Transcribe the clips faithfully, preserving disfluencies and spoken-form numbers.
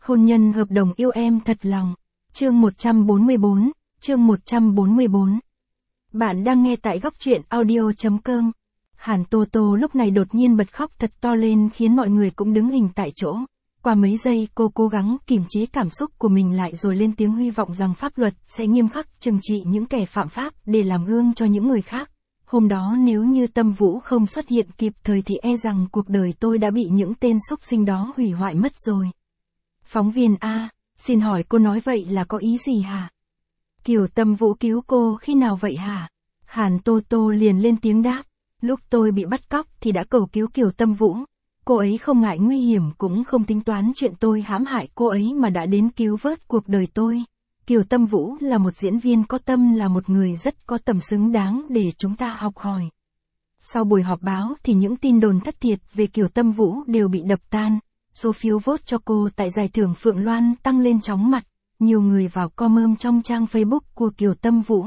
Hôn nhân hợp đồng yêu em thật lòng. Chương một trăm bốn mươi bốn, chương một trăm bốn mươi bốn. Bạn đang nghe tại góc truyện audio chấm com. Hàn Tô Tô lúc này đột nhiên bật khóc thật to lên khiến mọi người cũng đứng hình tại chỗ. Qua mấy giây cô cố gắng kiềm chế cảm xúc của mình lại rồi lên tiếng hy vọng rằng pháp luật sẽ nghiêm khắc trừng trị những kẻ phạm pháp để làm gương cho những người khác. Hôm đó nếu như Tâm Vũ không xuất hiện kịp thời thì e rằng cuộc đời tôi đã bị những tên xúc sinh đó hủy hoại mất rồi. Phóng viên A, xin hỏi cô nói vậy là có ý gì hả? Kiều Tâm Vũ cứu cô khi nào vậy hả? Hàn Tô Tô liền lên tiếng đáp. Lúc tôi bị bắt cóc thì đã cầu cứu Kiều Tâm Vũ. Cô ấy không ngại nguy hiểm cũng không tính toán chuyện tôi hãm hại cô ấy mà đã đến cứu vớt cuộc đời tôi. Kiều Tâm Vũ là một diễn viên có tâm, là một người rất có tầm xứng đáng để chúng ta học hỏi. Sau buổi họp báo thì những tin đồn thất thiệt về Kiều Tâm Vũ đều bị đập tan. Số phiếu vote cho cô tại giải thưởng Phượng Loan tăng lên chóng mặt. Nhiều người vào comment trong trang Facebook của Kiều Tâm Vũ.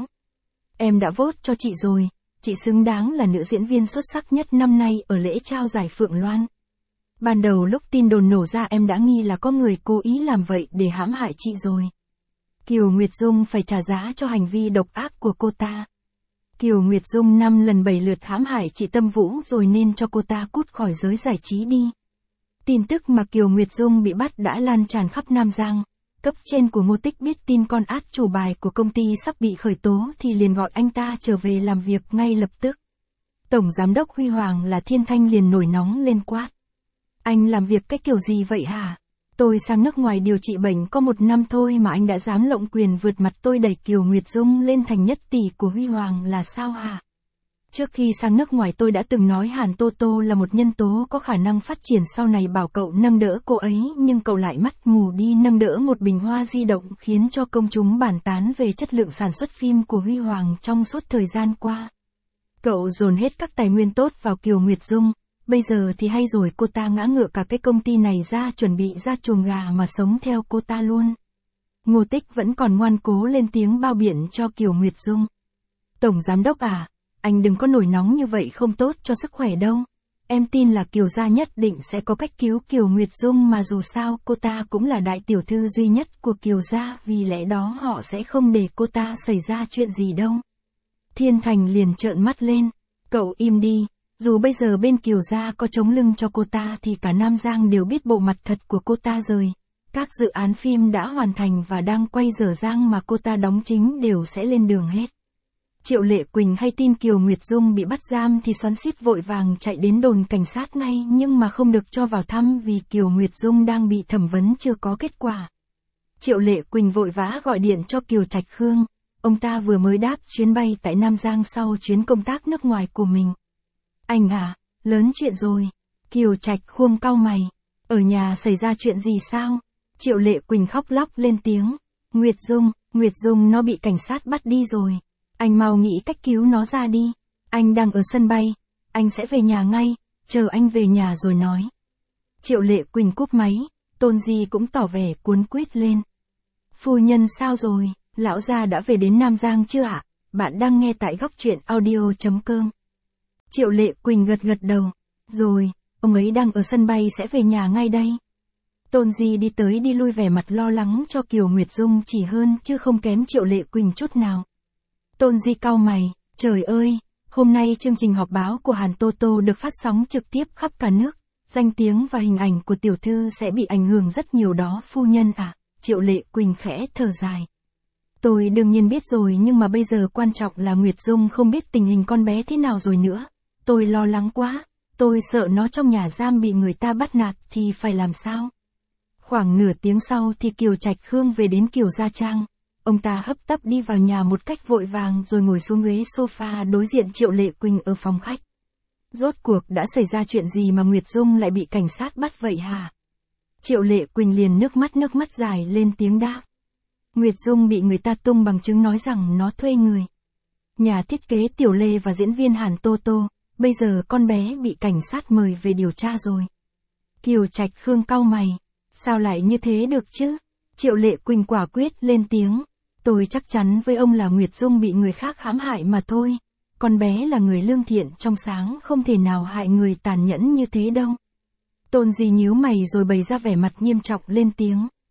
Em đã vote cho chị rồi, chị xứng đáng là nữ diễn viên xuất sắc nhất năm nay ở lễ trao giải Phượng Loan. Ban đầu lúc tin đồn nổ ra em đã nghi là có người cố ý làm vậy để hãm hại chị rồi. Kiều Nguyệt Dung phải trả giá cho hành vi độc ác của cô ta. Kiều Nguyệt Dung năm lần bảy lượt hãm hại chị Tâm Vũ rồi nên cho cô ta cút khỏi giới giải trí đi. Tin tức mà Kiều Nguyệt Dung bị bắt đã lan tràn khắp Nam Giang. Cấp trên của Ngô Tích biết tin con át chủ bài của công ty sắp bị khởi tố thì liền gọi anh ta trở về làm việc ngay lập tức. Tổng giám đốc Huy Hoàng là Thiên Thanh liền nổi nóng lên quát. Anh làm việc cái kiểu gì vậy hả? Tôi sang nước ngoài điều trị bệnh có một năm thôi mà anh đã dám lộng quyền vượt mặt tôi đẩy Kiều Nguyệt Dung lên thành nhất tỷ của Huy Hoàng là sao hả? Trước khi sang nước ngoài tôi đã từng nói Hàn Tô Tô là một nhân tố có khả năng phát triển sau này, bảo cậu nâng đỡ cô ấy, nhưng cậu lại mắt mù đi nâng đỡ một bình hoa di động khiến cho công chúng bàn tán về chất lượng sản xuất phim của Huy Hoàng trong suốt thời gian qua. Cậu dồn hết các tài nguyên tốt vào Kiều Nguyệt Dung, bây giờ thì hay rồi, cô ta ngã ngựa cả cái công ty này ra, chuẩn bị ra chuồng gà mà sống theo cô ta luôn. Ngô Tích vẫn còn ngoan cố lên tiếng bao biện cho Kiều Nguyệt Dung. Tổng giám đốc à, anh đừng có nổi nóng như vậy, không tốt cho sức khỏe đâu. Em tin là Kiều gia nhất định sẽ có cách cứu Kiều Nguyệt Dung mà, dù sao cô ta cũng là đại tiểu thư duy nhất của Kiều gia, vì lẽ đó họ sẽ không để cô ta xảy ra chuyện gì đâu. Thiên Thành liền trợn mắt lên. Cậu im đi, dù bây giờ bên Kiều gia có chống lưng cho cô ta thì cả Nam Giang đều biết bộ mặt thật của cô ta rồi. Các dự án phim đã hoàn thành và đang quay dở dang mà cô ta đóng chính đều sẽ lên đường hết. Triệu Lệ Quỳnh hay tin Kiều Nguyệt Dung bị bắt giam thì xoắn xít vội vàng chạy đến đồn cảnh sát ngay, nhưng mà không được cho vào thăm vì Kiều Nguyệt Dung đang bị thẩm vấn chưa có kết quả. Triệu Lệ Quỳnh vội vã gọi điện cho Kiều Trạch Khương, ông ta vừa mới đáp chuyến bay tại Nam Giang sau chuyến công tác nước ngoài của mình. Anh à, lớn chuyện rồi. Kiều Trạch Khương cau mày. Ở nhà xảy ra chuyện gì sao? Triệu Lệ Quỳnh khóc lóc lên tiếng. Nguyệt Dung, Nguyệt Dung nó bị cảnh sát bắt đi rồi. Anh mau nghĩ cách cứu nó ra đi. Anh đang ở sân bay. Anh sẽ về nhà ngay. Chờ anh về nhà rồi nói. Triệu Lệ Quỳnh cúp máy. Tôn Di cũng tỏ vẻ cuốn quýt lên. Phu nhân sao rồi? Lão gia đã về đến Nam Giang chưa ạ? Bạn đang nghe tại góc truyện audio chấm com. Triệu Lệ Quỳnh gật gật đầu. Rồi, ông ấy đang ở sân bay, sẽ về nhà ngay đây. Tôn Di đi tới đi lui vẻ mặt lo lắng cho Kiều Nguyệt Dung chỉ hơn chứ không kém Triệu Lệ Quỳnh chút nào. Tôn Di cau mày, trời ơi, hôm nay chương trình họp báo của Hàn Tô Tô được phát sóng trực tiếp khắp cả nước, danh tiếng và hình ảnh của tiểu thư sẽ bị ảnh hưởng rất nhiều đó phu nhân à. Triệu Lệ Quỳnh khẽ thở dài. Tôi đương nhiên biết rồi, nhưng mà bây giờ quan trọng là Nguyệt Dung không biết tình hình con bé thế nào rồi nữa. Tôi lo lắng quá, tôi sợ nó trong nhà giam bị người ta bắt nạt thì phải làm sao? Khoảng nửa tiếng sau thì Kiều Trạch Khương về đến Kiều Gia Trang. Ông ta hấp tấp đi vào nhà một cách vội vàng rồi ngồi xuống ghế sofa đối diện Triệu Lệ Quỳnh ở phòng khách. Rốt cuộc đã xảy ra chuyện gì mà Nguyệt Dung lại bị cảnh sát bắt vậy hả? Triệu Lệ Quỳnh liền nước mắt nước mắt dài lên tiếng đáp. Nguyệt Dung bị người ta tung bằng chứng nói rằng nó thuê người. Nhà thiết kế Tiểu Lê và diễn viên Hàn Tô Tô, bây giờ con bé bị cảnh sát mời về điều tra rồi. Kiều Trạch Khương cau mày, sao lại như thế được chứ? Triệu Lệ Quỳnh quả quyết lên tiếng. Tôi chắc chắn với ông là Nguyệt Dung bị người khác hãm hại mà thôi. Con bé là người lương thiện trong sáng, không thể nào hại người tàn nhẫn như thế đâu. Tôn Di nhíu mày rồi bày ra vẻ mặt nghiêm trọng lên tiếng.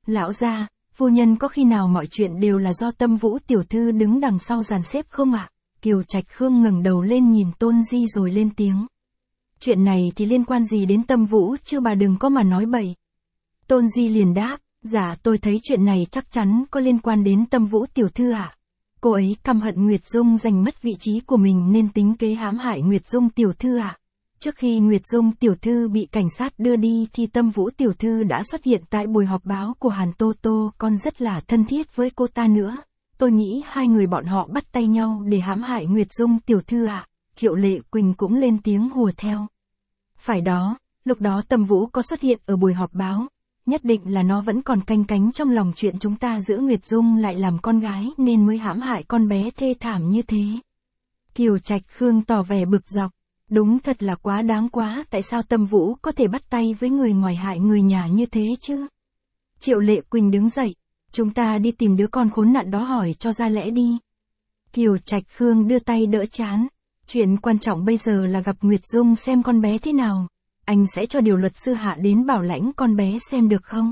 Lão gia, phu nhân có khi nào mọi chuyện đều là do Tâm Vũ tiểu thư đứng đằng sau dàn xếp không ạ? À? Kiều Trạch Khương ngẩng đầu lên nhìn Tôn Di rồi lên tiếng. Chuyện này thì liên quan gì đến Tâm Vũ chứ bà đừng có mà nói bậy. Tôn Di liền đáp, dạ tôi thấy chuyện này chắc chắn có liên quan đến Tâm Vũ tiểu thư ạ. À? Cô ấy căm hận Nguyệt Dung giành mất vị trí của mình nên tính kế hãm hại Nguyệt Dung tiểu thư ạ. À? Trước khi Nguyệt Dung tiểu thư bị cảnh sát đưa đi thì Tâm Vũ tiểu thư đã xuất hiện tại buổi họp báo của Hàn Tô Tô, còn rất là thân thiết với cô ta nữa. Tôi nghĩ hai người bọn họ bắt tay nhau để hãm hại Nguyệt Dung tiểu thư ạ. À? Triệu Lệ Quỳnh cũng lên tiếng hùa theo. Phải đó, lúc đó Tâm Vũ có xuất hiện ở buổi họp báo. Nhất định là nó vẫn còn canh cánh trong lòng chuyện chúng ta giữ Nguyệt Dung lại làm con gái nên mới hãm hại con bé thê thảm như thế. Kiều Trạch Khương tỏ vẻ bực dọc. Đúng thật là quá đáng quá, tại sao Tâm Vũ có thể bắt tay với người ngoài hại người nhà như thế chứ? Triệu Lệ Quỳnh đứng dậy. Chúng ta đi tìm đứa con khốn nạn đó hỏi cho ra lẽ đi. Kiều Trạch Khương đưa tay đỡ trán. Chuyện quan trọng bây giờ là gặp Nguyệt Dung xem con bé thế nào. Anh sẽ cho điều luật sư Hạ đến bảo lãnh con bé xem được không?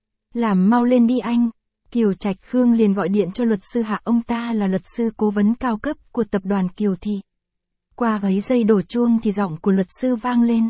Làm mau lên đi anh. Kiều Trạch Khương liền gọi điện cho luật sư Hạ, ông ta là luật sư cố vấn cao cấp của tập đoàn Kiều Thị. Qua ấy giây đổ chuông thì giọng của luật sư vang lên.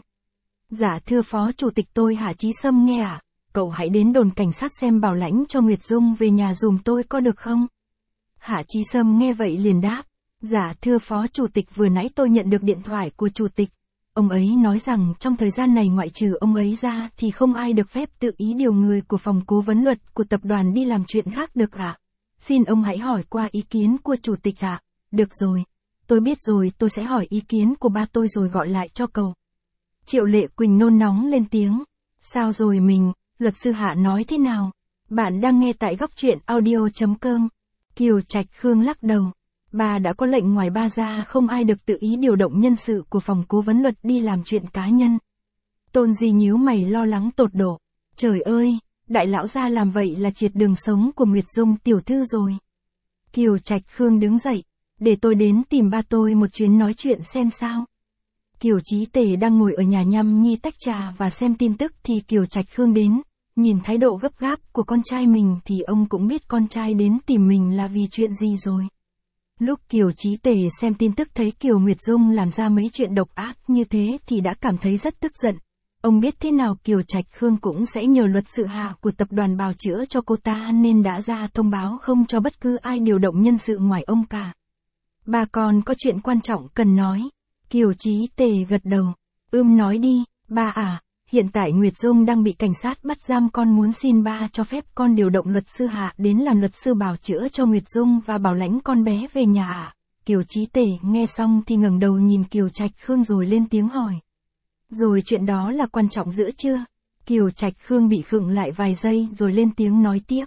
Dạ thưa phó chủ tịch, tôi Hạ Chí Sâm nghe ạ. À? Cậu hãy đến đồn cảnh sát xem bảo lãnh cho Nguyệt Dung về nhà dùm tôi có được không? Hạ Chí Sâm nghe vậy liền đáp. Dạ thưa phó chủ tịch, vừa nãy tôi nhận được điện thoại của chủ tịch. Ông ấy nói rằng trong thời gian này ngoại trừ ông ấy ra thì không ai được phép tự ý điều người của phòng cố vấn luật của tập đoàn đi làm chuyện khác được ạ. À? Xin ông hãy hỏi qua ý kiến của chủ tịch ạ. À? Được rồi. Tôi biết rồi, tôi sẽ hỏi ý kiến của ba tôi rồi gọi lại cho cậu. Triệu Lệ Quỳnh nôn nóng lên tiếng. Sao rồi mình, luật sư Hạ nói thế nào? Bạn đang nghe tại góc truyện audio chấm com. Kiều Trạch Khương lắc đầu. Bà đã có lệnh ngoài ba ra, không ai được tự ý điều động nhân sự của phòng cố vấn luật đi làm chuyện cá nhân. Tôn Di nhíu mày lo lắng tột độ. Trời ơi, đại lão gia làm vậy là triệt đường sống của Nguyệt Dung tiểu thư rồi. Kiều Trạch Khương đứng dậy. Để tôi đến tìm ba tôi một chuyến nói chuyện xem sao. Kiều Chí Tề đang ngồi ở nhà nhâm nhi tách trà và xem tin tức thì Kiều Trạch Khương đến. Nhìn thái độ gấp gáp của con trai mình thì ông cũng biết con trai đến tìm mình là vì chuyện gì rồi. Lúc Kiều Chí Tề xem tin tức thấy Kiều Nguyệt Dung làm ra mấy chuyện độc ác như thế thì đã cảm thấy rất tức giận. Ông biết thế nào Kiều Trạch Khương cũng sẽ nhờ luật sự Hạ của tập đoàn bào chữa cho cô ta nên đã ra thông báo không cho bất cứ ai điều động nhân sự ngoài ông cả. Bà con có chuyện quan trọng cần nói. Kiều Chí Tề gật đầu. Ưm nói đi, ba à, hiện tại Nguyệt Dung đang bị cảnh sát bắt giam, con muốn xin ba cho phép con điều động luật sư Hạ đến làm luật sư bào chữa cho Nguyệt Dung và bảo lãnh con bé về nhà ạ. À? Kiều Chí Tề nghe xong thì ngẩng đầu nhìn Kiều Trạch Khương rồi lên tiếng hỏi. Rồi chuyện đó là quan trọng dữ chưa? Kiều Trạch Khương bị khựng lại vài giây rồi lên tiếng nói tiếp.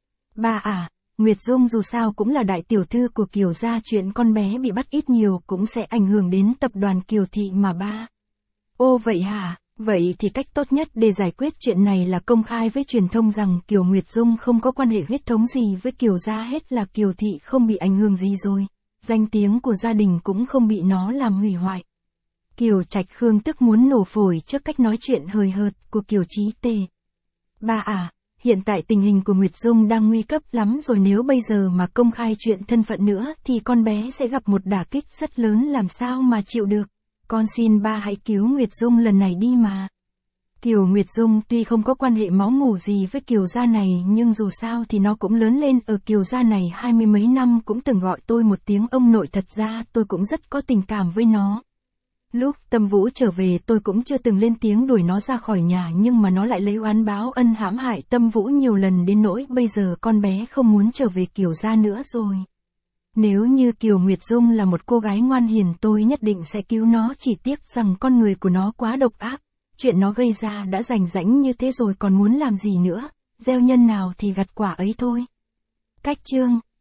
Ba à, Nguyệt Dung dù sao cũng là đại tiểu thư của Kiều gia, chuyện con bé bị bắt ít nhiều cũng sẽ ảnh hưởng đến tập đoàn Kiều Thị mà ba. Ô vậy hả? Vậy thì cách tốt nhất để giải quyết chuyện này là công khai với truyền thông rằng Kiều Nguyệt Dung không có quan hệ huyết thống gì với Kiều gia hết, là Kiều Thị không bị ảnh hưởng gì rồi. Danh tiếng của gia đình cũng không bị nó làm hủy hoại. Kiều Trạch Khương tức muốn nổ phổi trước cách nói chuyện hời hợt của Kiều Chí Tề. Ba à, hiện tại tình hình của Nguyệt Dung đang nguy cấp lắm rồi, nếu bây giờ mà công khai chuyện thân phận nữa thì con bé sẽ gặp một đả kích rất lớn, làm sao mà chịu được. Con xin ba hãy cứu Nguyệt Dung lần này đi mà. Kiều Nguyệt Dung tuy không có quan hệ máu mủ gì với Kiều gia này nhưng dù sao thì nó cũng lớn lên ở Kiều gia này hai mươi mấy năm, cũng từng gọi tôi một tiếng ông nội, thật ra tôi cũng rất có tình cảm với nó. Lúc Tâm Vũ trở về tôi cũng chưa từng lên tiếng đuổi nó ra khỏi nhà, nhưng mà nó lại lấy oán báo ân hãm hại Tâm Vũ nhiều lần đến nỗi bây giờ con bé không muốn trở về Kiều gia nữa rồi. Nếu như Kiều Nguyệt Dung là một cô gái ngoan hiền tôi nhất định sẽ cứu nó, chỉ tiếc rằng con người của nó quá độc ác. Chuyện nó gây ra đã rành rãnh như thế rồi còn muốn làm gì nữa, gieo nhân nào thì gặt quả ấy thôi. Cách chương